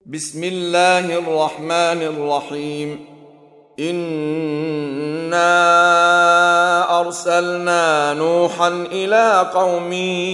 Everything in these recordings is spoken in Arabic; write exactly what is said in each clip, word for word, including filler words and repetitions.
بسم الله الرحمن الرحيم. إنا أرسلنا نوحا إلى قومه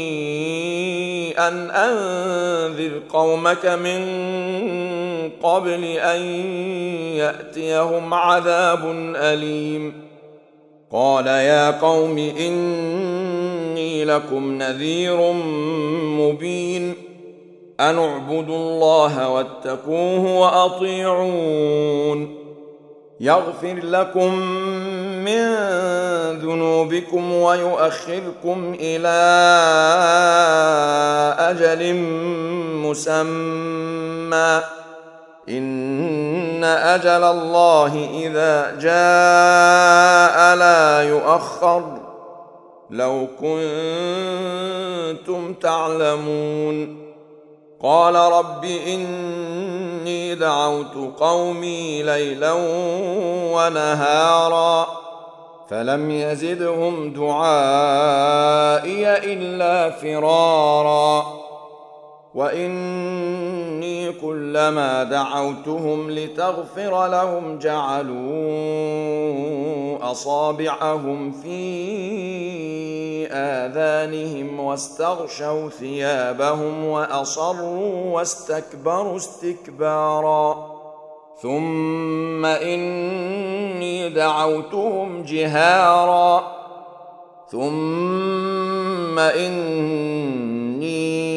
أن أنذر قومك من قبل أن يأتيهم عذاب أليم. قال يا قوم إني لكم نذير مبين. أن اعبدوا الله واتقوه وأطيعون. يغفر لكم من ذنوبكم ويؤخركم إلى أجل مسمى إن أجل الله إذا جاء لا يؤخر لو كنتم تعلمون. قال رب إني دعوت قومي ليلا ونهارا فلم يزدهم دعائي إلا فرارا. وإني كلما دعوتهم لتغفر لهم جعلوا أصابعهم في آذانهم واستغشوا ثيابهم وأصروا واستكبروا استكبارا. ثم إني دعوتهم جهارا ثم إني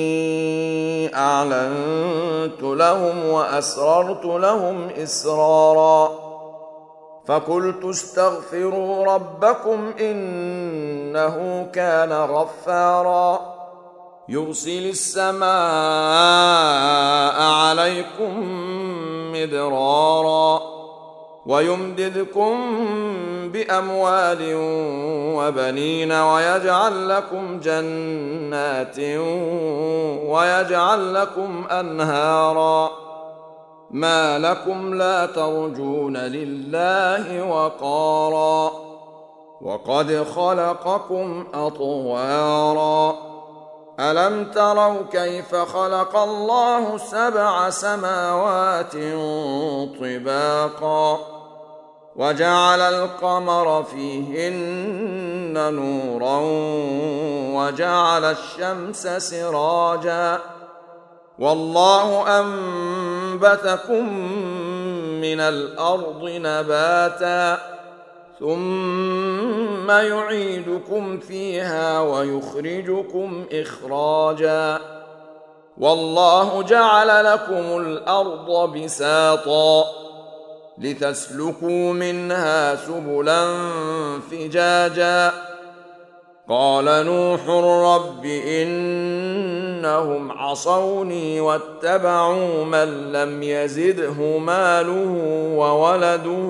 أعلنت لهم وأسررت لهم إسرارا. فقلت استغفروا ربكم إنه كان غفارا يرسل السماء عليكم مدرارا ويمددكم بأموال وبنين ويجعل لكم جنات ويجعل لكم أنهارا. ما لكم لا ترجون لله وقارا وقد خلقكم أطوارا. ألم تروا كيف خلق الله سبع سماوات طباقا وجعل القمر فيهن نورا وجعل الشمس سراجا والله أنبتكم من الأرض نباتا ثم يعيدكم فيها ويخرجكم إخراجا. والله جعل لكم الأرض بساطا لتسلكوا منها سبلا فجاجا. قال نوح رب إنهم عصوني واتبعوا من لم يزده ماله وولده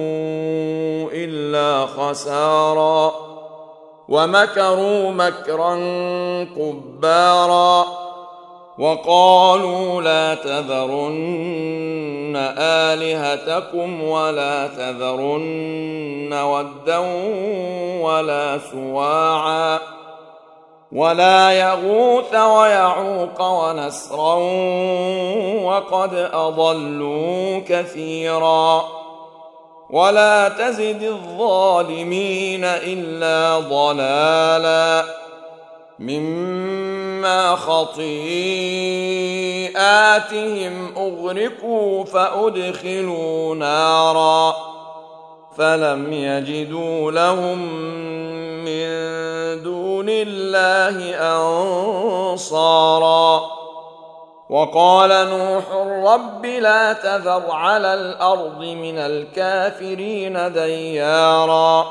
إلا خسارا ومكروا مكرا كبارا. وقالوا لا تذرن آلهتكم ولا تذرن ودا ولا سواعا ولا يغوث ويعوق ونسرا وقد أضلوا كثيرا. ولا تزد الظالمين إلا ضلالا مما خطيئاتهم أغرقوا فأدخلوا نارا فلم يجدوا لهم من دون الله أنصارا. وقال نوح رب لا تذر على الأرض من الكافرين ديارا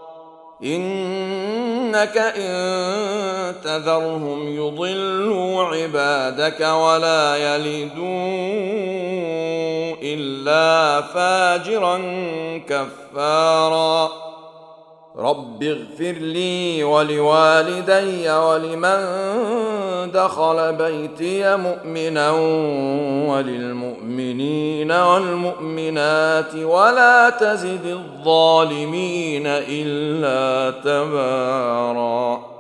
إنك إن تذرهم يضلوا عبادك ولا يلدوا إلا فاجرا كفارا. رب اغفر لي ولوالدي ولمن دخل بيتي مؤمنا وللمؤمنين والمؤمنات ولا تزد الظالمين إلا تبارا.